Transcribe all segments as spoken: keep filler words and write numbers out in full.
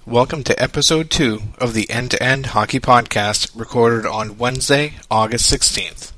Welcome to episode two of the End to End Hockey Podcast, recorded on Wednesday, August sixteenth.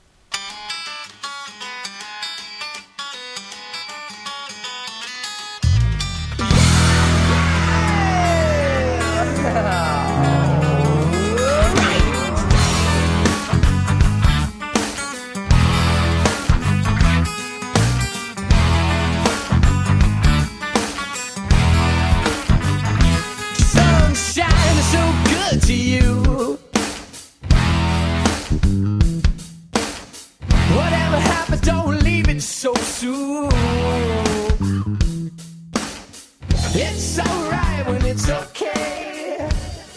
To you, whatever happens, don't leave it so soon. It's alright when it's okay.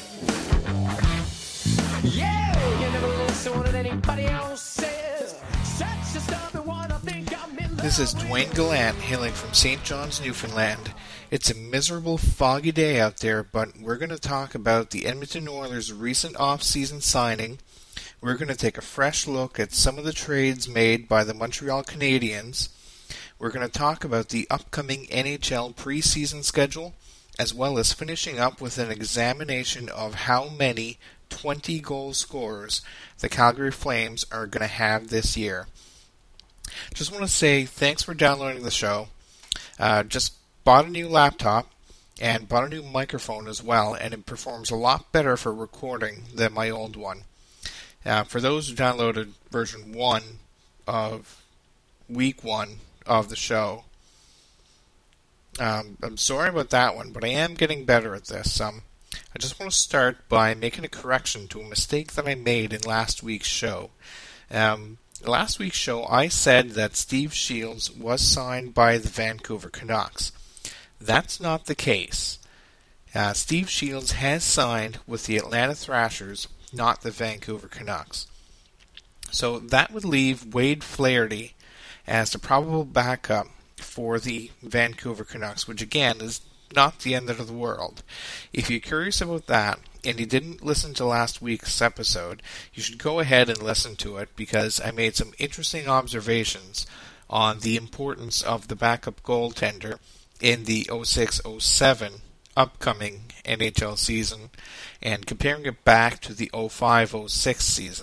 Yeah, you never listen to what anybody else says. Such a stubborn one, I think I'm in love. This is Dwayne Gallant hailing from Saint John's, Newfoundland. It's a miserable, foggy day out there, but we're going to talk about the Edmonton Oilers' recent off-season signing. We're going to take a fresh look at some of the trades made by the Montreal Canadiens. We're going to talk about the upcoming N H L preseason schedule, as well as finishing up with an examination of how many twenty-goal scorers the Calgary Flames are going to have this year. Just want to say thanks for downloading the show. Uh, just bought a new laptop and bought a new microphone as well, and it performs a lot better for recording than my old one. Uh, for those who downloaded version one of week one of the show, um, I'm sorry about that one, but I am getting better at this. Um, I just want to start by making a correction to a mistake that I made in last week's show. Um, last week's show, I said that Steve Shields was signed by the Vancouver Canucks. That's not the case. Uh, Steve Shields has signed with the Atlanta Thrashers, not the Vancouver Canucks. So that would leave Wade Flaherty as the probable backup for the Vancouver Canucks, which again is not the end of the world. If you're curious about that, and you didn't listen to last week's episode, you should go ahead and listen to it, because I made some interesting observations on the importance of the backup goaltender in the oh six oh seven upcoming N H L season, and comparing it back to the oh five oh six season.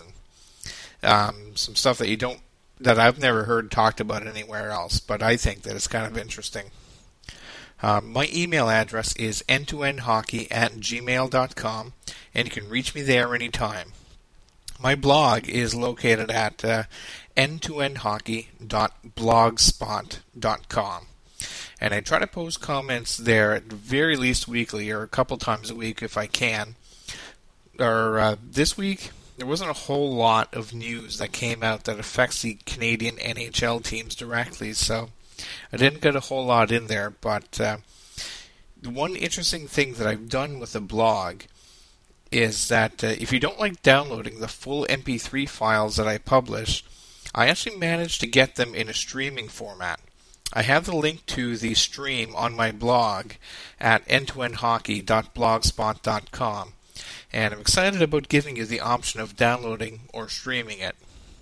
Um, some stuff that you don't, that I've never heard talked about anywhere else, but I think that it's kind of interesting. Um, my email address is end to end hockey at gmail dot com, and you can reach me there anytime. My blog is located at uh, end to end hockey dot blogspot dot com. And I try to post comments there at the very least weekly, or a couple times a week if I can. Or uh, this week, there wasn't a whole lot of news that came out that affects the Canadian N H L teams directly, so I didn't get a whole lot in there. But uh, the one interesting thing that I've done with the blog is that uh, if you don't like downloading the full M P three files that I publish, I actually managed to get them in a streaming format. I have the link to the stream on my blog at end to end hockey dot blogspot dot com, and I'm excited about giving you the option of downloading or streaming it.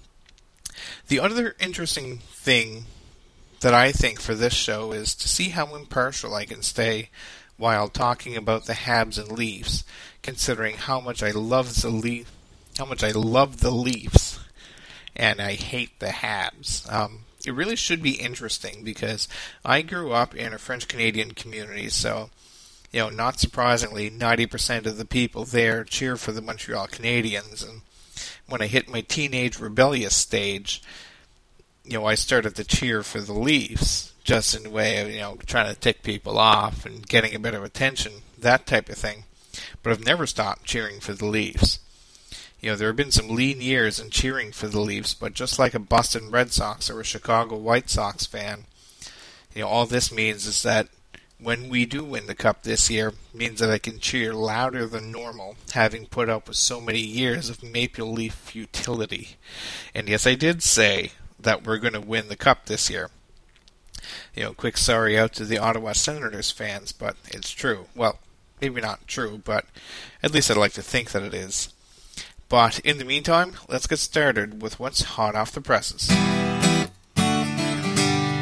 The other interesting thing that I think for this show is to see how impartial I can stay while talking about the Habs and Leafs, considering how much I love the Le- how much I love the Leafs and I hate the Habs. Um, It really should be interesting, because I grew up in a French-Canadian community, so, you know, not surprisingly, ninety percent of the people there cheer for the Montreal Canadiens, and when I hit my teenage rebellious stage, you know, I started to cheer for the Leafs, just in a way of, you know, trying to tick people off and getting a bit of attention, that type of thing. But I've never stopped cheering for the Leafs. You know, there have been some lean years in cheering for the Leafs, but just like a Boston Red Sox or a Chicago White Sox fan, you know, all this means is that when we do win the Cup this year, it means that I can cheer louder than normal, having put up with so many years of Maple Leaf futility. And yes, I did say that we're going to win the Cup this year. You know, quick sorry out to the Ottawa Senators fans, but it's true. Well, maybe not true, but at least I'd like to think that it is. But in the meantime, let's get started with what's hot off the presses.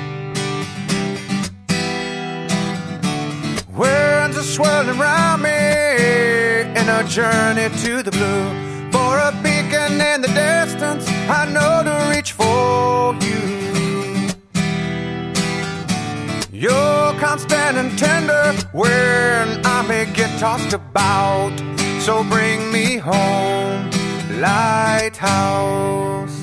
Words are swirling around me, a journey to the blue, for a beacon in the distance I know to reach for you. You're constant and tender when I may get tossed about, so bring me home, lighthouse.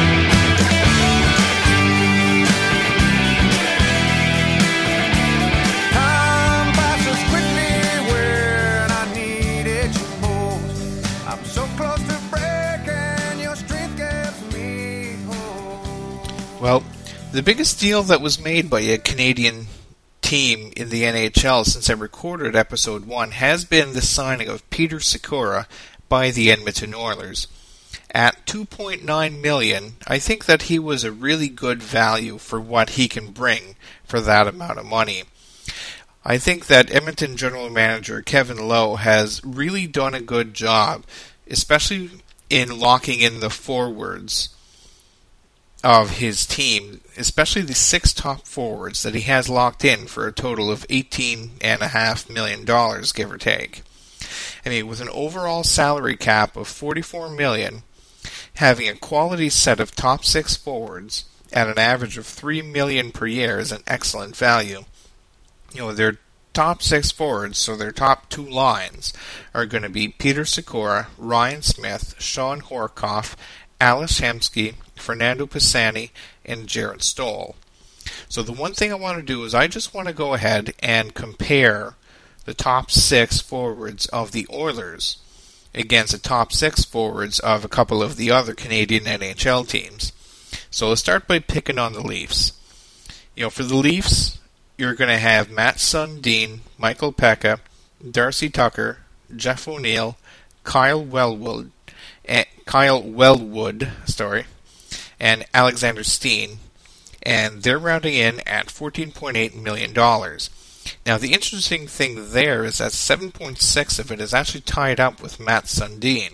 Time passes quickly when I needed you most. I'm so close to breaking, your strength gives me hope. Well, the biggest deal that was made by a Canadian team in the N H L since I recorded episode one has been the signing of Peter Sikora by the Edmonton Oilers. At two point nine million dollars, I think that he was a really good value for what he can bring for that amount of money. I think that Edmonton General Manager Kevin Lowe has really done a good job, especially in locking in the forwards of his team, especially the six top forwards that he has locked in for a total of eighteen point five million dollars, give or take. I mean, with an overall salary cap of forty-four million dollars, having a quality set of top six forwards at an average of three million dollars per year is an excellent value. You know, their top six forwards, so their top two lines, are going to be Peter Sikora, Ryan Smith, Sean Horkoff, Ales Hemsky, Fernando Pisani, and Jarrett Stoll. So the one thing I want to do is I just want to go ahead and compare the top six forwards of the Oilers against the top six forwards of a couple of the other Canadian N H L teams. So let's start by picking on the Leafs. You know, for the Leafs, you're going to have Matt Sundin, Michael Pekka, Darcy Tucker, Jeff O'Neill, Kyle Wellwood, and Kyle Wellwood, sorry, and Alexander Steen, and they're rounding in at fourteen point eight million dollars. Now, the interesting thing there is that seven point six of it is actually tied up with Matt Sundin.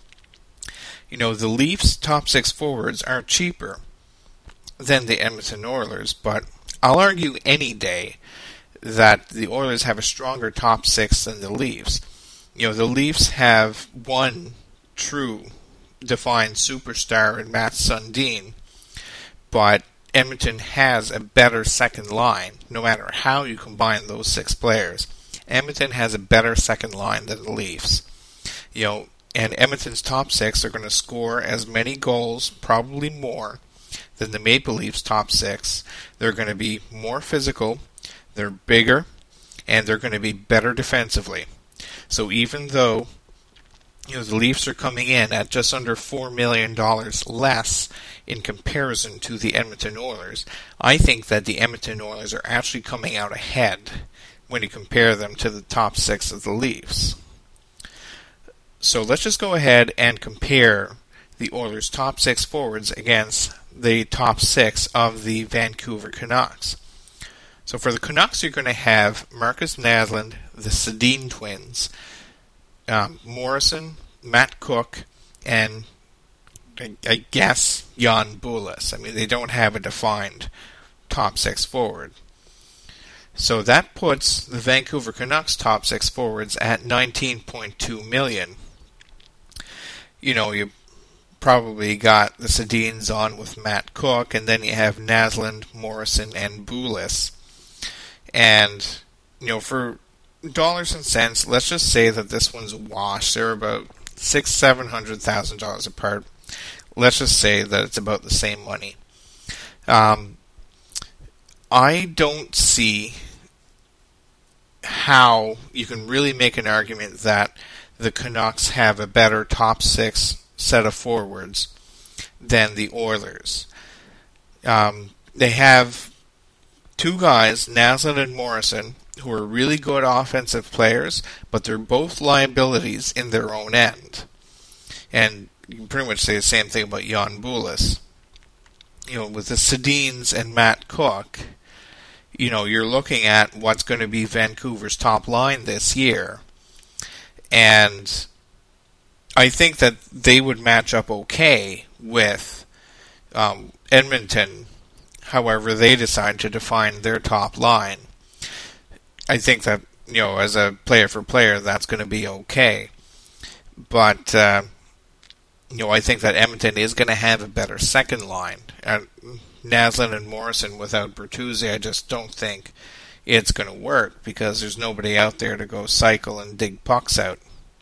You know, the Leafs' top six forwards are cheaper than the Edmonton Oilers, but I'll argue any day that the Oilers have a stronger top six than the Leafs. You know, the Leafs have one true defined superstar in Matt Sundin, but Edmonton has a better second line, no matter how you combine those six players. Edmonton has a better second line than the Leafs. You know, and Edmonton's top six are going to score as many goals, probably more, than the Maple Leafs' top six. They're going to be more physical, they're bigger, and they're going to be better defensively. So even though you know, the Leafs are coming in at just under four million dollars less in comparison to the Edmonton Oilers, I think that the Edmonton Oilers are actually coming out ahead when you compare them to the top six of the Leafs. So let's just go ahead and compare the Oilers' top six forwards against the top six of the Vancouver Canucks. So for the Canucks, you're going to have Marcus Naslund, the Sedin twins, Um, Morrison, Matt Cook, and I, I guess Jan Bulis. I mean, they don't have a defined top six forward. So that puts the Vancouver Canucks top six forwards at nineteen point two million dollars. You know, you probably got the Sedins on with Matt Cook, and then you have Naslund, Morrison, and Bulis. And, you know, for dollars and cents, let's just say that this one's a wash. They're about six, seven hundred thousand dollars apart. Let's just say that it's about the same money. Um, I don't see how you can really make an argument that the Canucks have a better top six set of forwards than the Oilers. Um, they have two guys, Naslund and Morrison, who are really good offensive players, but they're both liabilities in their own end. And you can pretty much say the same thing about Jan Bulis. You know, with the Sedins and Matt Cook, you know, you're looking at what's going to be Vancouver's top line this year. And I think that they would match up okay with um, Edmonton, however they decide to define their top line. I think that, you know, as a player for player, that's going to be okay. But, uh, you know, I think that Edmonton is going to have a better second line. And Naslund and Morrison without Bertuzzi, I just don't think it's going to work because there's nobody out there to go cycle and dig pucks out.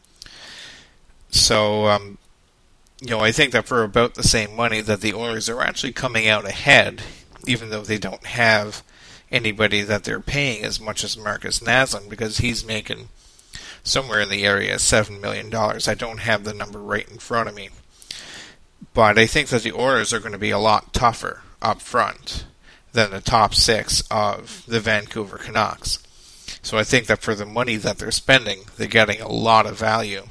So, um, you know, I think that for about the same money that the Oilers are actually coming out ahead, even though they don't have anybody that they're paying as much as Marcus Naslund, because he's making somewhere in the area of seven million dollars. I don't have the number right in front of me. But I think that the Oilers are going to be a lot tougher up front than the top six of the Vancouver Canucks. So I think that for the money that they're spending, they're getting a lot of value.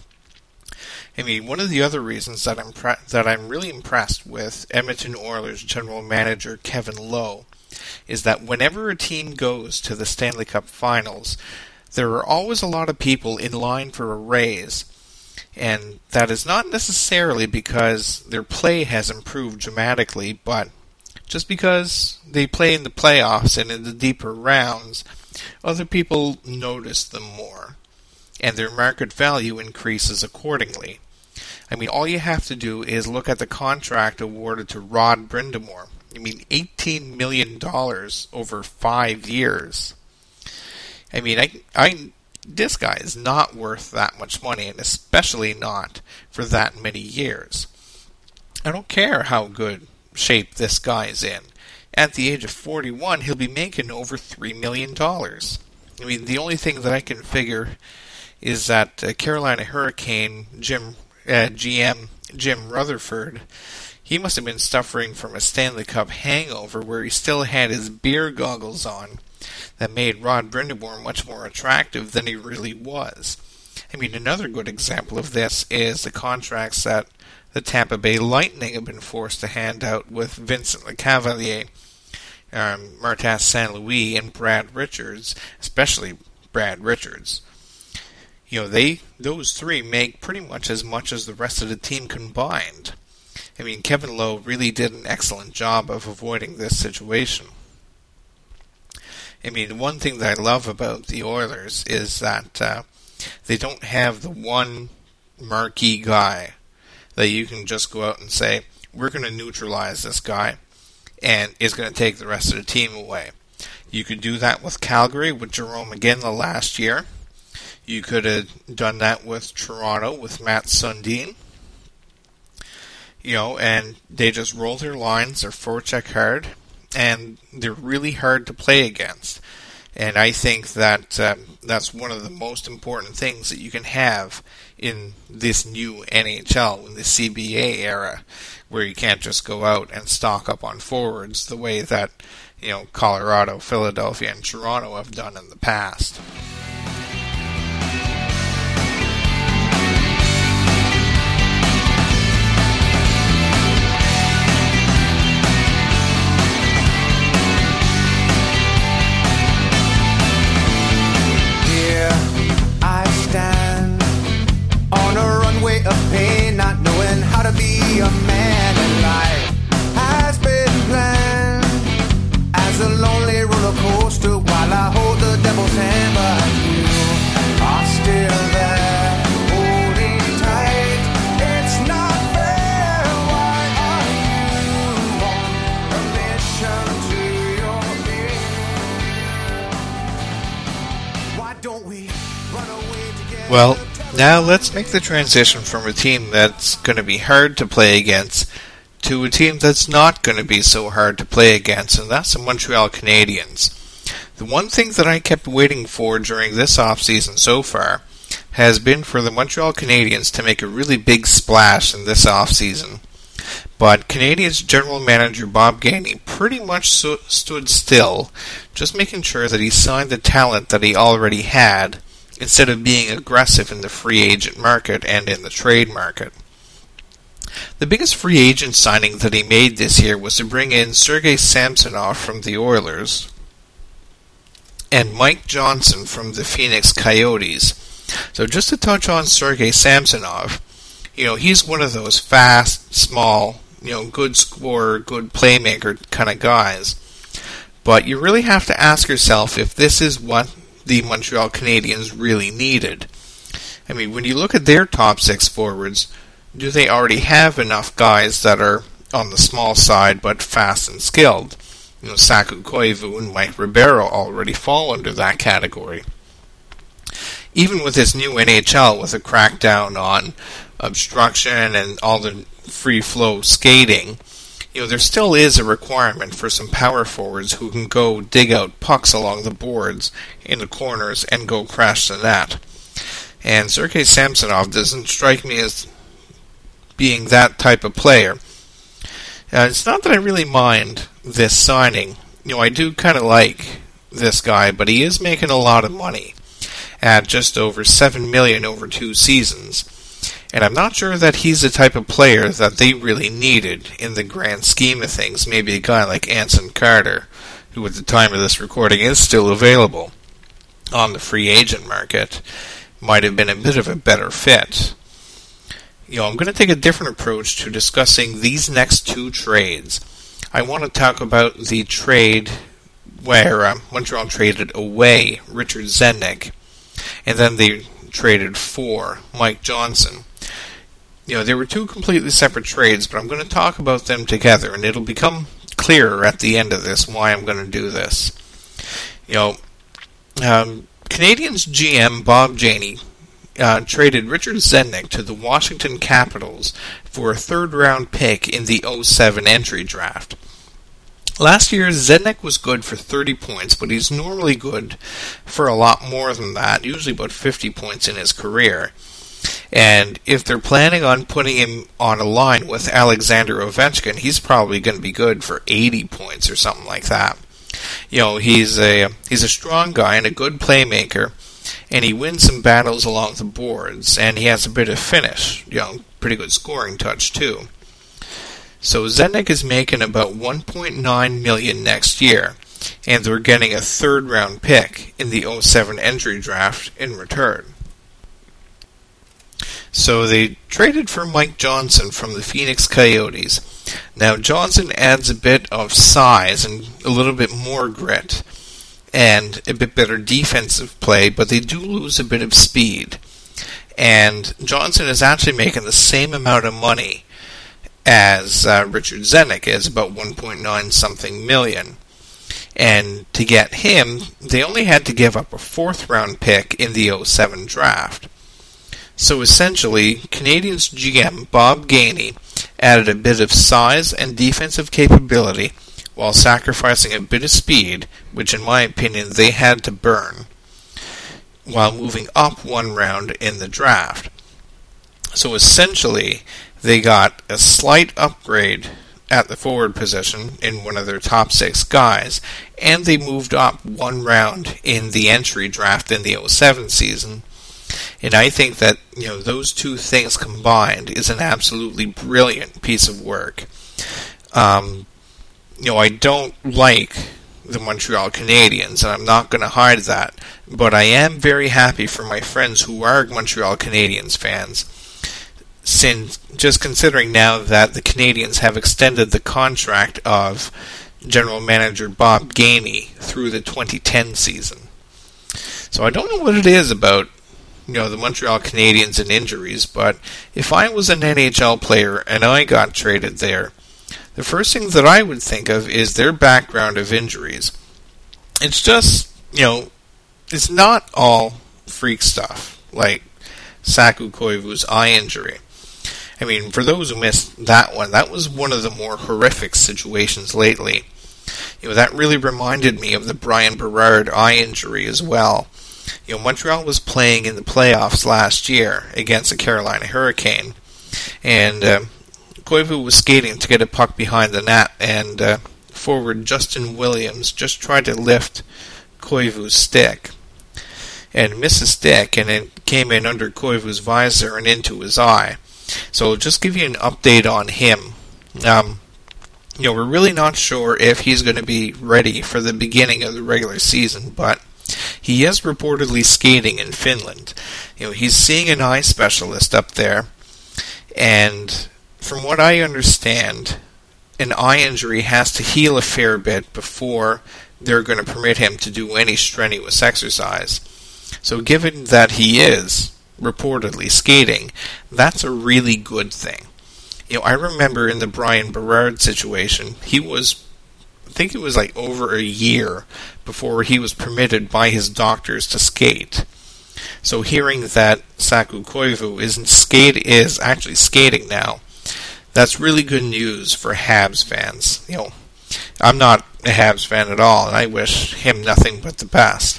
I mean, one of the other reasons that I'm pre- that I'm really impressed with Edmonton Oilers general manager Kevin Lowe is that whenever a team goes to the Stanley Cup Finals, there are always a lot of people in line for a raise. And that is not necessarily because their play has improved dramatically, but just because they play in the playoffs and in the deeper rounds, other people notice them more, and their market value increases accordingly. I mean, all you have to do is look at the contract awarded to Rod Brind'Amour. I mean, eighteen million dollars over five years. I mean, I, I, this guy is not worth that much money, and especially not for that many years. I don't care how good shape this guy is in. At the age of forty-one, he'll be making over three million dollars. I mean, the only thing that I can figure is that uh, Carolina Hurricane Jim uh, G M Jim Rutherford, he must have been suffering from a Stanley Cup hangover where he still had his beer goggles on that made Rod Brind'Amour much more attractive than he really was. I mean, another good example of this is the contracts that the Tampa Bay Lightning have been forced to hand out with Vincent Lecavalier, um, Martin Saint Louis, and Brad Richards, especially Brad Richards. You know, they those three make pretty much as much as the rest of the team combined. I mean, Kevin Lowe really did an excellent job of avoiding this situation. I mean, the one thing that I love about the Oilers is that uh, they don't have the one marquee guy that you can just go out and say, we're going to neutralize this guy, and it's going to take the rest of the team away. You could do that with Calgary, with Jerome McGinley last year. You could have done that with Toronto, with Matt Sundin. You know, and they just roll their lines, they're forecheck hard, and they're really hard to play against. And I think that um, that's one of the most important things that you can have in this new N H L, in the C B A era, where you can't just go out and stock up on forwards the way that, you know, Colorado, Philadelphia, and Toronto have done in the past. Of pain, not knowing how to be a man, and life has been planned as a lonely roller coaster while I hold the devil's hand, but you are still there, holding tight. It's not fair. Why are you on a mission to your end? Why don't we run away together? Well, now let's make the transition from a team that's going to be hard to play against to a team that's not going to be so hard to play against, and that's the Montreal Canadiens. The one thing that I kept waiting for during this offseason so far has been for the Montreal Canadiens to make a really big splash in this offseason. But Canadiens general manager Bob Gainey pretty much so- stood still, just making sure that he signed the talent that he already had, instead of being aggressive in the free agent market and in the trade market. The biggest free agent signing that he made this year was to bring in Sergei Samsonov from the Oilers and Mike Johnson from the Phoenix Coyotes. So just to touch on Sergei Samsonov, you know, he's one of those fast, small, you know, good scorer, good playmaker kind of guys. But you really have to ask yourself if this is what the Montreal Canadiens really needed. I mean, when you look at their top six forwards, do they already have enough guys that are on the small side but fast and skilled? You know, Saku Koivu and Mike Ribeiro already fall under that category. Even with this new N H L, with a crackdown on obstruction and all the free-flow skating, you know, there still is a requirement for some power forwards who can go dig out pucks along the boards in the corners and go crash the net. And Sergei Samsonov doesn't strike me as being that type of player. Uh, it's not that I really mind this signing. You know, I do kind of like this guy, but he is making a lot of money at just over seven million dollars over two seasons. And I'm not sure that he's the type of player that they really needed in the grand scheme of things. Maybe a guy like Anson Carter, who at the time of this recording is still available on the free agent market, might have been a bit of a better fit. You know, I'm going to take a different approach to discussing these next two trades. I want to talk about the trade where uh, Montreal traded away Richard Zednik, and then they traded for Mike Johnson. You know, they were two completely separate trades, but I'm going to talk about them together, and it'll become clearer at the end of this why I'm going to do this. You know, um, Canadiens G M Bob Janey uh, traded Richard Zednik to the Washington Capitals for a third-round pick in the oh seven entry draft. Last year, Zednik was good for thirty points, but he's normally good for a lot more than that, usually about fifty points in his career. And if they're planning on putting him on a line with Alexander Ovechkin, he's probably going to be good for eighty points or something like that. You know, he's a he's a strong guy and a good playmaker, and he wins some battles along the boards, and he has a bit of finish, you know, pretty good scoring touch too. So Zednik is making about one point nine million dollars next year, and they're getting a third round pick in the oh seven entry draft in return. So they traded for Mike Johnson from the Phoenix Coyotes. Now Johnson adds a bit of size and a little bit more grit and a bit better defensive play, but they do lose a bit of speed. And Johnson is actually making the same amount of money as uh, Richard Zednik is, about one point nine something million. And to get him, they only had to give up a fourth round pick in the oh seven draft. So essentially, Canadiens G M Bob Gainey added a bit of size and defensive capability while sacrificing a bit of speed, which in my opinion they had to burn, while moving up one round in the draft. So essentially, they got a slight upgrade at the forward position in one of their top six guys, and they moved up one round in the entry draft in the oh seven season. And I think that, you know, those two things combined is an absolutely brilliant piece of work. Um, you know, I don't like the Montreal Canadiens, and I'm not going to hide that, but I am very happy for my friends who are Montreal Canadiens fans, since just considering now that the Canadiens have extended the contract of General Manager Bob Gainey through the twenty ten season. So I don't know what it is about, you know, the Montreal Canadiens and injuries, but if I was an N H L player and I got traded there, the first thing that I would think of is their background of injuries. It's just, you know, it's not all freak stuff, like Saku Koivu's eye injury. I mean, for those who missed that one, that was one of the more horrific situations lately. You know, that really reminded me of the Brian Berard eye injury as well. You know, Montreal was playing in the playoffs last year against the Carolina Hurricane, and uh, Koivu was skating to get a puck behind the net, and uh, forward Justin Williams just tried to lift Koivu's stick and missed the stick, and it came in under Koivu's visor and into his eye. So just give you an update on him. Um, you know, we're really not sure if he's going to be ready for the beginning of the regular season, but he is reportedly skating in Finland. You know, he's seeing an eye specialist up there, and from what I understand, an eye injury has to heal a fair bit before they're going to permit him to do any strenuous exercise. So given that he is reportedly skating, that's a really good thing. You know, I remember in the Brian Berard situation, he was, I think it was like over a year before he was permitted by his doctors to skate. So hearing that Saku Koivu isn't skate is actually skating now, that's really good news for Habs fans. You know, I'm not a Habs fan at all, and I wish him nothing but the best.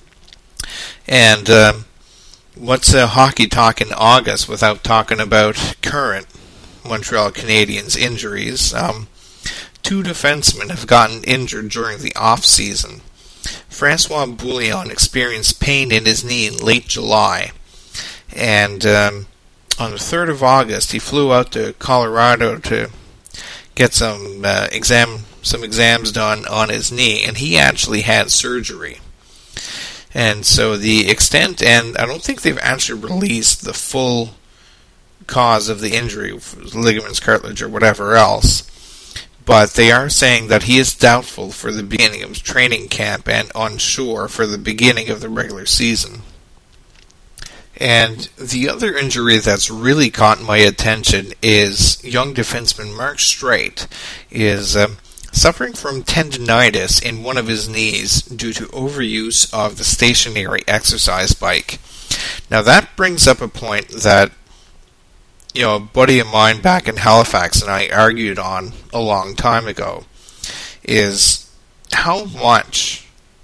And um, what's a hockey talk in August without talking about current Montreal Canadiens injuries? Um, two defensemen have gotten injured during the off-season. Francois Bouillon experienced pain in his knee in late July, and um, on the third of August he flew out to Colorado to get some uh, exam some exams done on his knee, and he actually had surgery. And so the extent, and I don't think they've actually released the full cause of the injury, ligaments, cartilage, or whatever else, but they are saying that he is doubtful for the beginning of training camp and unsure for the beginning of the regular season. And the other injury that's really caught my attention is young defenseman Mark Streit is uh, suffering from tendinitis in one of his knees due to overuse of the stationary exercise bike. Now that brings up a point that, you know, a buddy of mine back in Halifax and I argued on a long time ago, is how much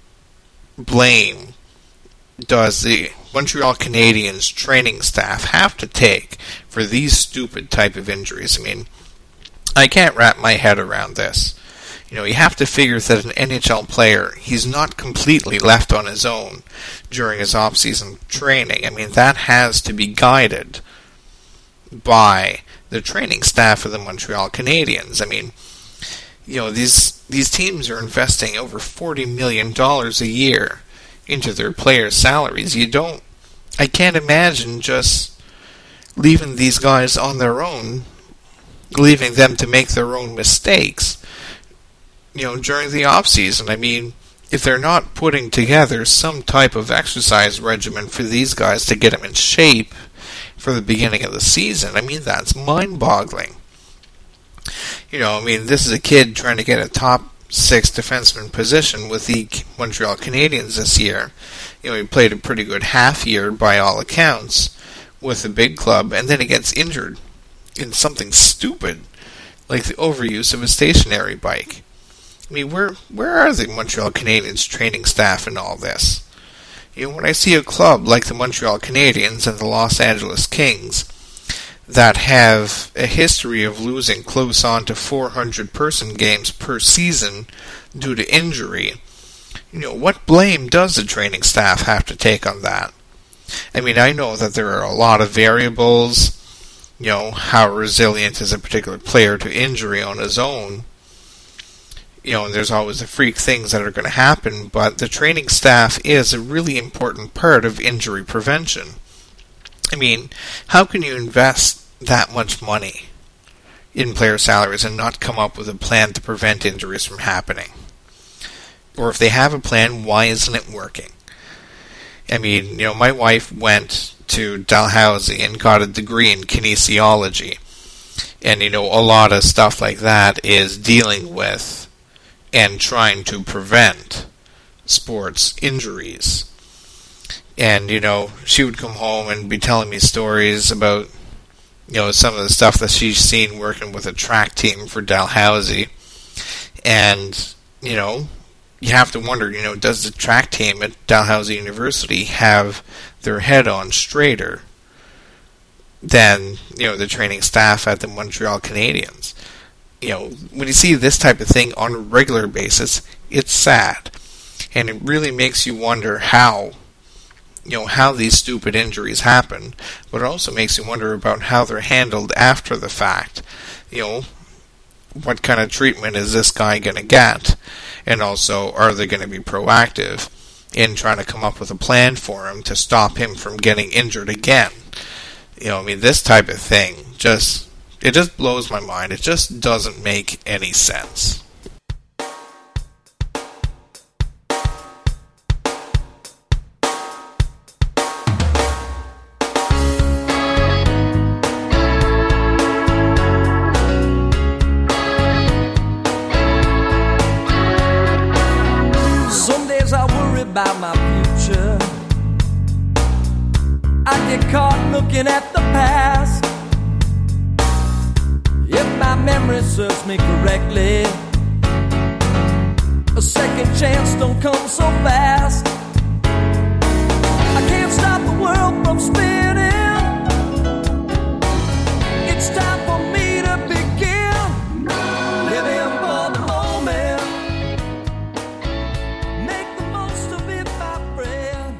blame does the Montreal Canadiens training staff have to take for these stupid type of injuries? I mean, I can't wrap my head around this. You know, you have to figure that an N H L player, he's not completely left on his own during his off-season training. I mean, that has to be guided by the training staff of the Montreal Canadiens. I mean, you know, these these teams are investing over forty million dollars a year into their players' salaries. You don't, I can't imagine just leaving these guys on their own, leaving them to make their own mistakes, you know, during the off-season. I mean, if they're not putting together some type of exercise regimen for these guys to get them in shape for the beginning of the season, I mean, that's mind-boggling. You know, I mean, this is a kid trying to get a top six defenseman position with the Montreal Canadiens this year. You know, he played a pretty good half year by all accounts with the big club, and then he gets injured in something stupid like the overuse of a stationary bike. I mean, where where are the Montreal Canadiens training staff in all this? You know, when I see a club like the Montreal Canadiens and the Los Angeles Kings that have a history of losing close on to four hundred person games per season due to injury, you know, what blame does the training staff have to take on that? I mean, I know that there are a lot of variables, you know, how resilient is a particular player to injury on his own. You know, and there's always the freak things that are going to happen, but the training staff is a really important part of injury prevention. I mean, how can you invest that much money in player salaries and not come up with a plan to prevent injuries from happening? Or if they have a plan, why isn't it working? I mean, you know, my wife went to Dalhousie and got a degree in kinesiology. And, you know, a lot of stuff like that is dealing with and trying to prevent sports injuries. And, you know, she would come home and be telling me stories about, you know, some of the stuff that she's seen working with a track team for Dalhousie. And, you know, you have to wonder, you know, does the track team at Dalhousie University have their head on straighter than, you know, the training staff at the Montreal Canadiens? You know, when you see this type of thing on a regular basis, it's sad. And it really makes you wonder how, you know, how these stupid injuries happen, but it also makes you wonder about how they're handled after the fact. You know, what kind of treatment is this guy going to get? And also, are they going to be proactive in trying to come up with a plan for him to stop him from getting injured again? You know, I mean, this type of thing just, it just blows my mind. It just doesn't make any sense. I get caught looking at the past. If my memory serves me correctly, a second chance don't come so fast. I can't stop the world from spinning. It's time for me to begin living for the moment. Make the most of it, my friend.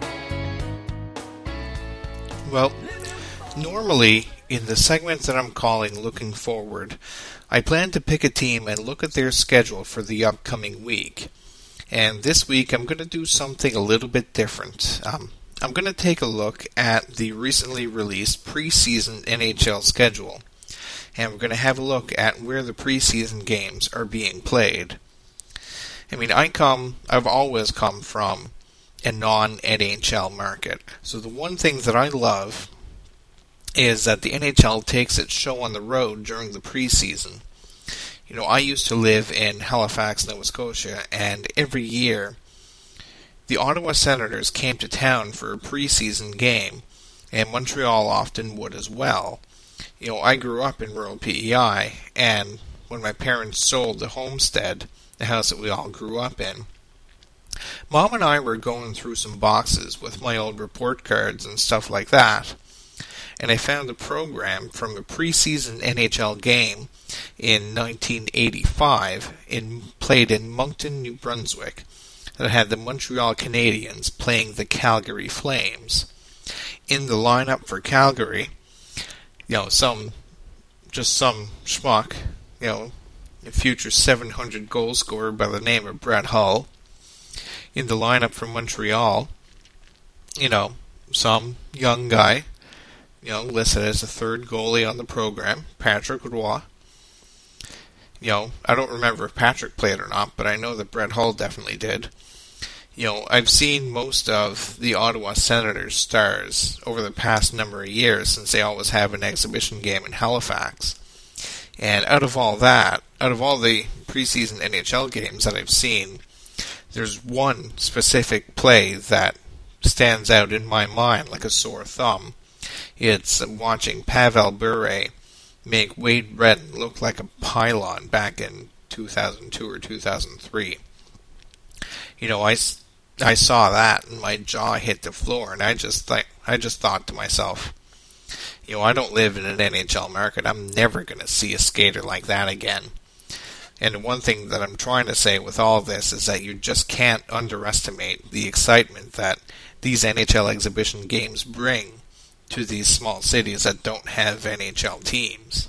Well, normally, in the segment that I'm calling Looking Forward, I plan to pick a team and look at their schedule for the upcoming week. And this week I'm going to do something a little bit different. Um, I'm going to take a look at the recently released preseason N H L schedule. And we're going to have a look at where the preseason games are being played. I mean, I come, I've always come from a non-N H L market. So the one thing that I love is that the N H L takes its show on the road during the preseason. You know, I used to live in Halifax, Nova Scotia, and every year the Ottawa Senators came to town for a preseason game, and Montreal often would as well. You know, I grew up in rural P E I, and when my parents sold the homestead, the house that we all grew up in, Mom and I were going through some boxes with my old report cards and stuff like that, and I found a program from a preseason N H L game in nineteen eighty-five, in, played in Moncton, New Brunswick, that had the Montreal Canadiens playing the Calgary Flames. In the lineup for Calgary, you know, some, just some schmuck, you know, a future seven hundred goal scorer by the name of Brett Hull. In the lineup for Montreal, you know, some young guy, you know, listed as the third goalie on the program, Patrick Roy. You know, I don't remember if Patrick played or not, but I know that Brett Hull definitely did. You know, I've seen most of the Ottawa Senators stars over the past number of years, since they always have an exhibition game in Halifax. And out of all that, out of all the preseason N H L games that I've seen, there's one specific play that stands out in my mind like a sore thumb. It's watching Pavel Bure make Wade Redden look like a pylon back in two thousand two or two thousand three. You know, I, I saw that and my jaw hit the floor, and I just th- I just thought to myself, you know, I don't live in an N H L market. I'm never going to see a skater like that again. And the one thing that I'm trying to say with all this is that you just can't underestimate the excitement that these N H L exhibition games bring to these small cities that don't have N H L teams.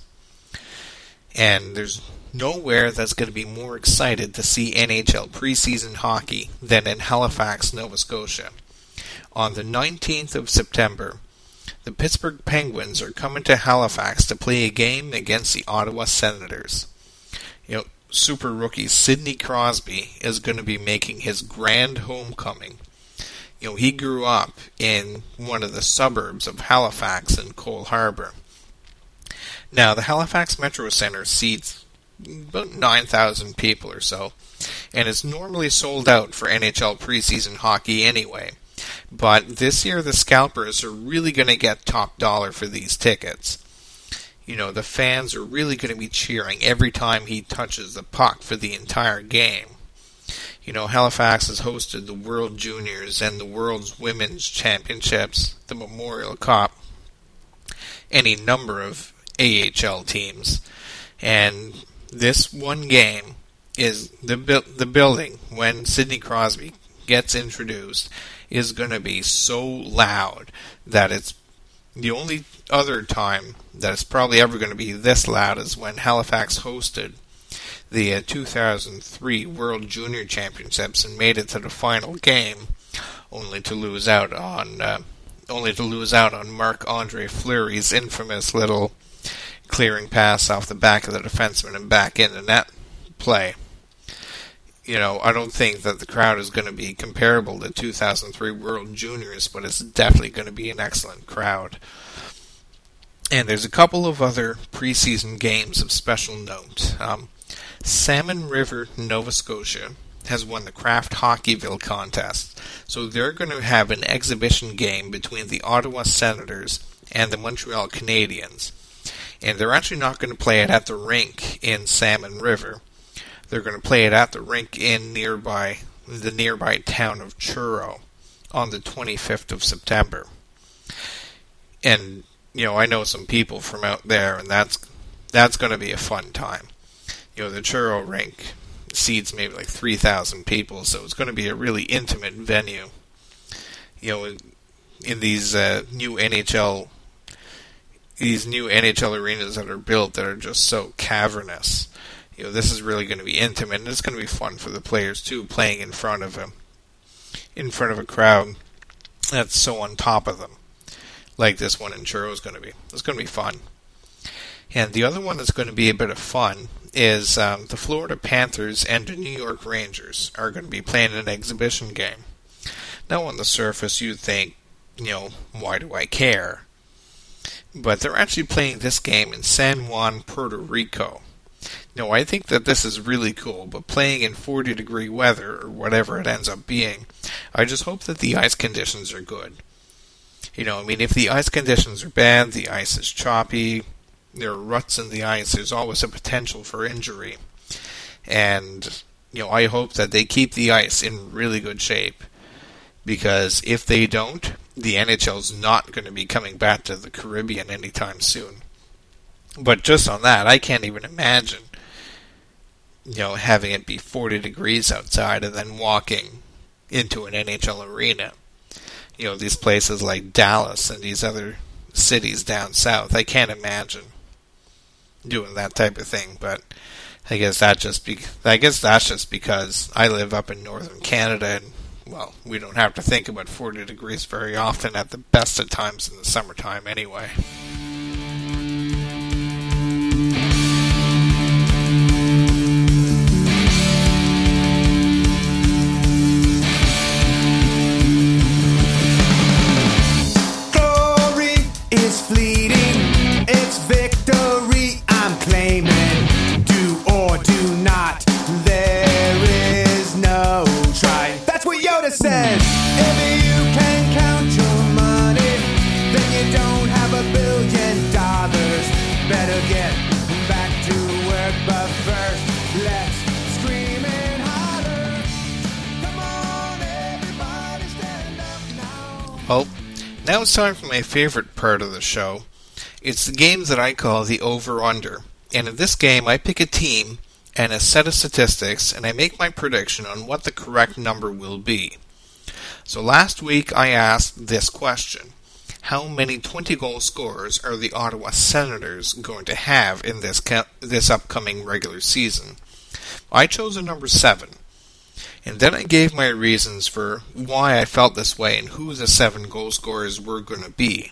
And there's nowhere that's going to be more excited to see N H L preseason hockey than in Halifax, Nova Scotia. On the nineteenth of September, the Pittsburgh Penguins are coming to Halifax to play a game against the Ottawa Senators. You know, super rookie Sidney Crosby is going to be making his grand homecoming. You know, he grew up in one of the suburbs of Halifax in Cole Harbour. Now, the Halifax Metro Centre seats about nine thousand people or so, and it's normally sold out for N H L preseason hockey anyway. But this year, the scalpers are really going to get top dollar for these tickets. You know, the fans are really going to be cheering every time he touches the puck for the entire game. You know, Halifax has hosted the World Juniors and the World's Women's Championships, the Memorial Cup, any number of A H L teams. And this one game is the bu- the building, when Sidney Crosby gets introduced, is going to be so loud that it's the only other time that it's probably ever going to be this loud is when Halifax hosted the uh, two thousand three World Junior Championships and made it to the final game, only to lose out on uh, only to lose out on Marc-Andre Fleury's infamous little clearing pass off the back of the defenseman and back into net play. You know, I don't think that the crowd is going to be comparable to two thousand three World Juniors, but it's definitely going to be an excellent crowd. And there's a couple of other preseason games of special note. Um, Salmon River, Nova Scotia, has won the Kraft Hockeyville contest. So they're going to have an exhibition game between the Ottawa Senators and the Montreal Canadiens. And they're actually not going to play it at the rink in Salmon River. They're going to play it at the rink in nearby the nearby town of Truro on the twenty-fifth of September. And, you know, I know some people from out there, and that's that's going to be a fun time. You know, the Truro rink seats maybe like three thousand people, so it's going to be a really intimate venue. You know, in, in these uh, new N H L these new N H L arenas that are built that are just so cavernous. You know, this is really going to be intimate, and it's going to be fun for the players too, playing in front of a in front of a crowd that's so on top of them, like this one in Truro is going to be. It's going to be fun. And the other one that's going to be a bit of fun is um, the Florida Panthers and the New York Rangers are going to be playing an exhibition game. Now, on the surface, you'd think, you know, why do I care? But they're actually playing this game in San Juan, Puerto Rico. No, I think that this is really cool, but playing in forty degree weather, or whatever it ends up being, I just hope that the ice conditions are good. You know, I mean, if the ice conditions are bad, the ice is choppy, there are ruts in the ice, there's always a potential for injury. And, you know, I hope that they keep the ice in really good shape, because if they don't, the N H L's not going to be coming back to the Caribbean anytime soon. But just on that, I can't even imagine, you know, having it be forty degrees outside and then walking into an N H L arena. You know, these places like Dallas and these other cities down south, I can't imagine doing that type of thing. But I guess that just be I guess that's just because I live up in northern Canada, and well, we don't have to think about forty degrees very often at the best of times in the summertime anyway. Says, if you can count your money, then you don't have a billion dollars. Better get back to work, but first, let's scream and holler. Come on, everybody, stand up now. Well, now it's time for my favorite part of the show. It's the game that I call the over-under. And in this game, I pick a team and a set of statistics, and I make my prediction on what the correct number will be. So last week I asked this question: how many twenty-goal scorers are the Ottawa Senators going to have in this ca- this upcoming regular season? I chose a number seven, and then I gave my reasons for why I felt this way and who the seven goal scorers were going to be.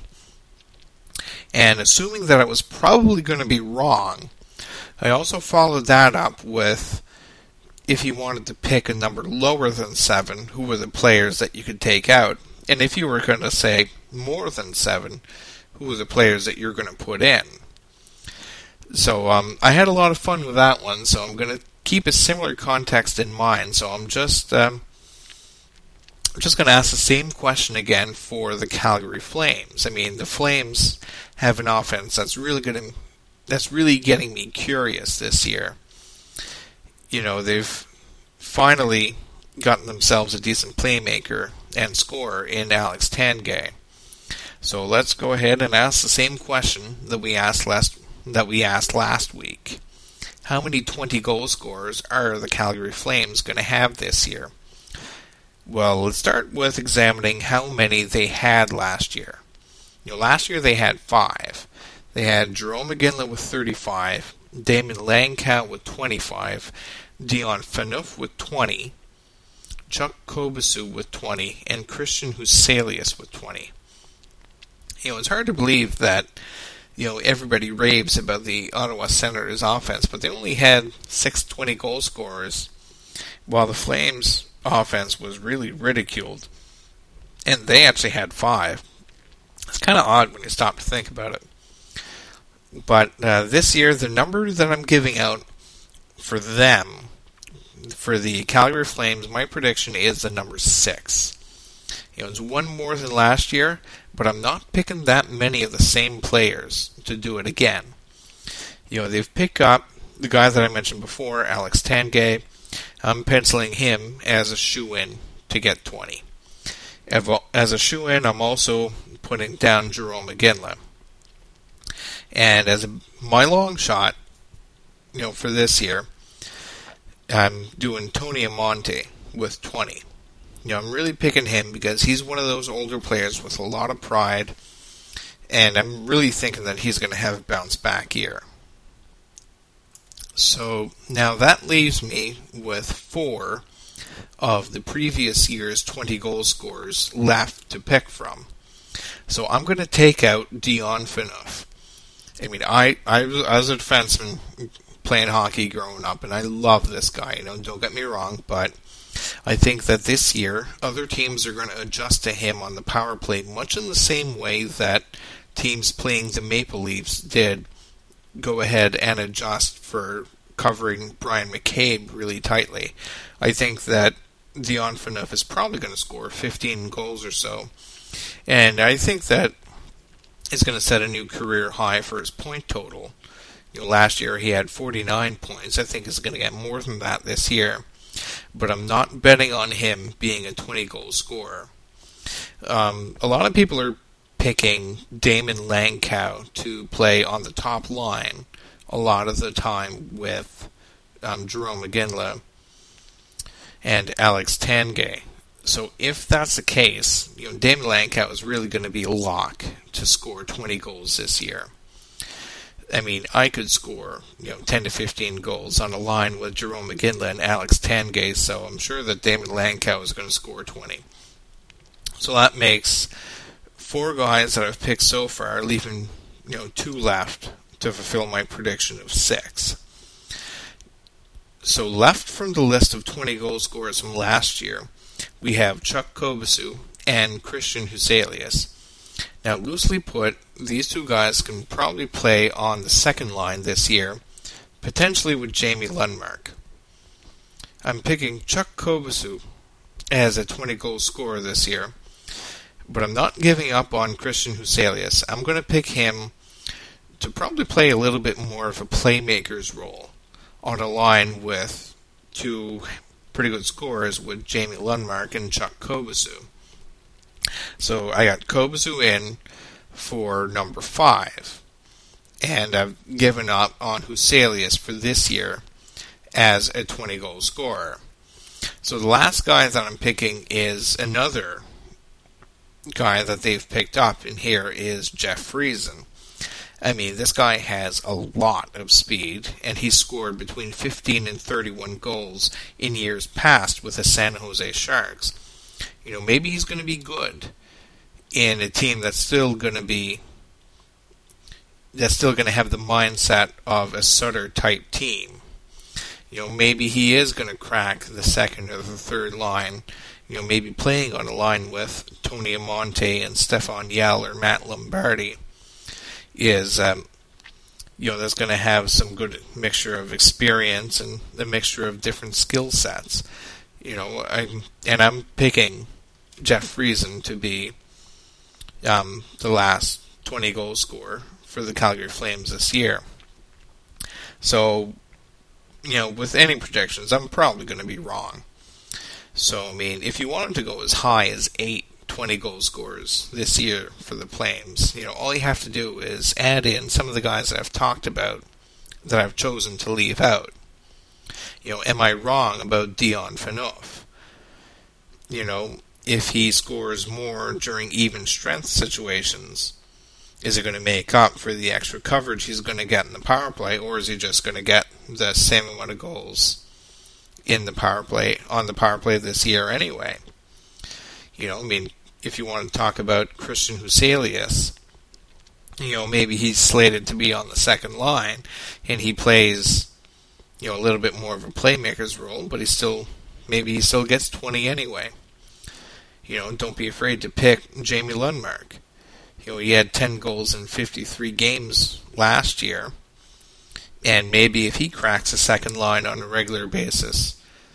And assuming that I was probably going to be wrong, I also followed that up with, if you wanted to pick a number lower than seven, who were the players that you could take out? And if you were going to say more than seven, who were the players that you're going to put in? So um, I had a lot of fun with that one, so I'm going to keep a similar context in mind. So I'm just um, I'm just going to ask the same question again for the Calgary Flames. I mean, the Flames have an offense that's really good and that's really getting me curious this year. You know, they've finally gotten themselves a decent playmaker and scorer in Alex Tanguay. So let's go ahead and ask the same question that we asked last that we asked last week. How many twenty-goal scorers are the Calgary Flames going to have this year? Well, let's start with examining how many they had last year. You know, last year they had five. They had Jerome McGinley with thirty-five, Damon Langkow with twenty-five, Dion Phaneuf with twenty, Chuck Kobasu with twenty, and Christian Huselius with twenty. You know, it's hard to believe that, you know, everybody raves about the Ottawa Senators offense, but they only had six twenty-goal scorers, while the Flames offense was really ridiculed, and they actually had five. It's kind of odd when you stop to think about it. But uh, this year, the number that I'm giving out for them, for the Calgary Flames, my prediction is the number six. You know, it's one more than last year, but I'm not picking that many of the same players to do it again. You know, they've picked up the guy that I mentioned before, Alex Tanguay. I'm penciling him as a shoe-in to get twenty. As a shoe-in, I'm also putting down Jarome Iginla. And as a, my long shot, you know, for this year, I'm doing Tony Amonte with twenty. You know, I'm really picking him because he's one of those older players with a lot of pride, and I'm really thinking that he's going to have a bounce-back year. So now that leaves me with four of the previous year's twenty goal scorers left to pick from. So I'm going to take out Dion Phaneuf. I mean, I, I, was, I was a defenseman playing hockey growing up, and I love this guy. You know, don't get me wrong, but I think that this year other teams are going to adjust to him on the power play, much in the same way that teams playing the Maple Leafs did go ahead and adjust for covering Brian McCabe really tightly. I think that Dion Phaneuf is probably going to score fifteen goals or so, and I think that it's going to set a new career high for his point total. You know, last year he had forty-nine points. I think he's going to get more than that this year, but I'm not betting on him being a twenty-goal scorer. Um, a lot of people are picking Damon Langkow to play on the top line a lot of the time with um, Jarome Iginla and Alex Tanguay. So if that's the case, you know, Damon Langkow is really going to be a lock to score twenty goals this year. I mean, I could score, you know, ten to fifteen goals on a line with Jarome Iginla and Alex Tanguay, so I'm sure that Damon Langkow is going to score twenty. So that makes four guys that I've picked so far, leaving, you know, two left to fulfill my prediction of six. So left from the list of twenty goal scorers from last year, we have Chuck Kobasu and Christian Huselius. Now, loosely put, these two guys can probably play on the second line this year, potentially with Jamie Lundmark. I'm picking Chuck Kobasu as a twenty-goal scorer this year, but I'm not giving up on Christian Huselius. I'm going to pick him to probably play a little bit more of a playmaker's role on a line with two pretty good scorers with Jamie Lundmark and Chuck Kobasu. So I got Kobasu in for number five, and I've given up on Huselius for this year as a twenty-goal scorer. So the last guy that I'm picking is another guy that they've picked up in here is Jeff Friesen. I mean, this guy has a lot of speed, and he's scored between fifteen and thirty-one goals in years past with the San Jose Sharks. You know, maybe he's going to be good in a team that's still going to be that's still going to have the mindset of a Sutter-type team. You know, maybe he is going to crack the second or the third line. You know, maybe playing on a line with Tony Amonte and Stefan Yell or Matt Lombardi is, um, you know, that's going to have some good mixture of experience and a mixture of different skill sets. You know, I'm, and I'm picking Jeff Friesen to be um, the last twenty-goal scorer for the Calgary Flames this year. So, you know, with any projections, I'm probably going to be wrong. So, I mean, if you wanted to go as high as eight twenty-goal scorers this year for the Flames, you know, all you have to do is add in some of the guys that I've talked about that I've chosen to leave out. You know, am I wrong about Dion Phaneuf? You know, if he scores more during even strength situations, is it going to make up for the extra coverage he's going to get in the power play, or is he just going to get the same amount of goals in the power play, on the power play this year anyway? You know, I mean, if you want to talk about Christian Huselius, you know, maybe he's slated to be on the second line, and he plays, you know, a little bit more of a playmaker's role, but he still, maybe he still gets twenty anyway. You know, don't be afraid to pick Jamie Lundmark. You know, he had ten goals in fifty-three games last year, and maybe if he cracks a second line on a regular basis,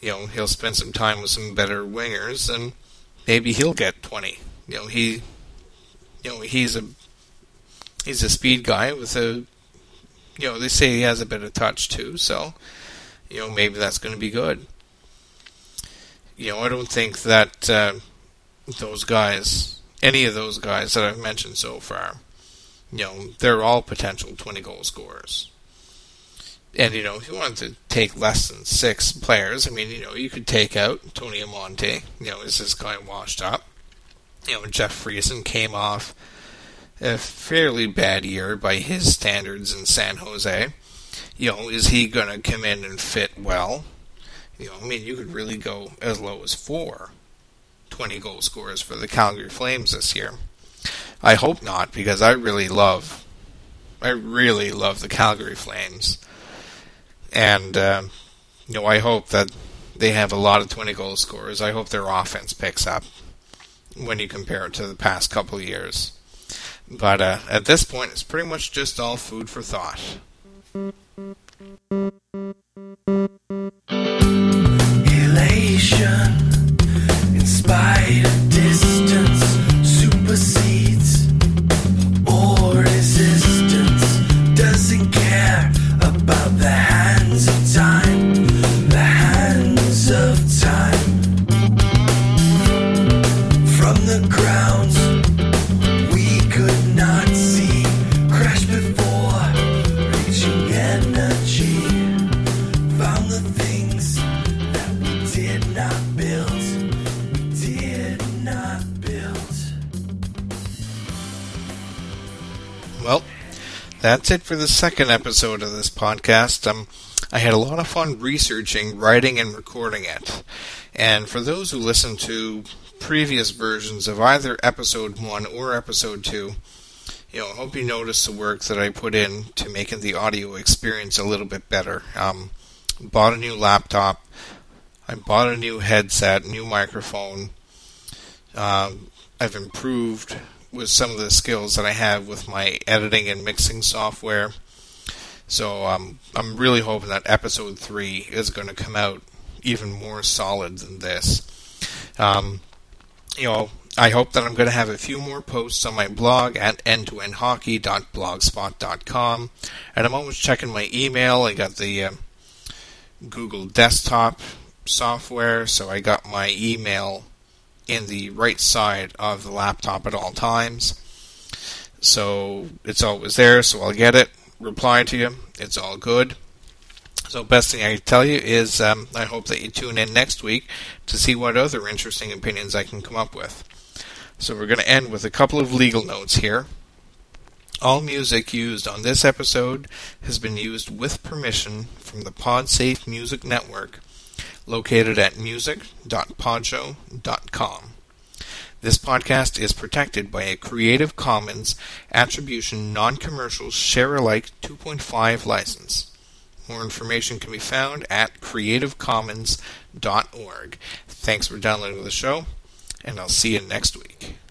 you know, he'll spend some time with some better wingers, and maybe he'll get twenty. You know, he, you know, he's a he's a speed guy with a, you know, they say he has a bit of touch too, so, you know, maybe that's going to be good. You know, I don't think that uh, those guys, any of those guys that I've mentioned so far, you know, they're all potential twenty-goal scorers. And, you know, if you wanted to take less than six players, I mean, you know, you could take out Tony Amonte. You know, is this guy washed up? You know, Jeff Friesen came off a fairly bad year by his standards in San Jose. You know, is he going to come in and fit well? You know, I mean, you could really go as low as four twenty-goal scorers for the Calgary Flames this year. I hope not, because I really love, I really love the Calgary Flames. And, uh, you know, I hope that they have a lot of twenty-goal scorers. I hope their offense picks up when you compare it to the past couple of years. But uh, at this point, it's pretty much just all food for thought. Elation, in spite of distance, supersedes all resistance. Doesn't care about the hands of time, the hands of time. From the grounds we could not see, crash before reaching energy. Found the things that we did not build, we did not build. Well, that's it for the second episode of this podcast. Um, I had a lot of fun researching, writing, and recording it. And for those who listen to previous versions of either episode one or episode two, you know, I hope you notice the work that I put in to making the audio experience a little bit better. Um, bought a new laptop. I bought a new headset, new microphone. Um, I've improved with some of the skills that I have with my editing and mixing software. So um, I'm really hoping that episode three is going to come out even more solid than this. Um, you know, I hope that I'm going to have a few more posts on my blog at end to end hockey dot blogspot dot com. And I'm always checking my email. I got the uh, Google Desktop software, so I got my email in the right side of the laptop at all times. So it's always there, so I'll get it, reply to you. It's all good. So best thing I can tell you is um, I hope that you tune in next week to see what other interesting opinions I can come up with. So we're going to end with a couple of legal notes here. All music used on this episode has been used with permission from the PodSafe Music Network, located at music dot podshow dot com. This podcast is protected by a Creative Commons Attribution Non-Commercial Share-alike two point five license. More information can be found at creative commons dot org. Thanks for downloading the show, and I'll see you next week.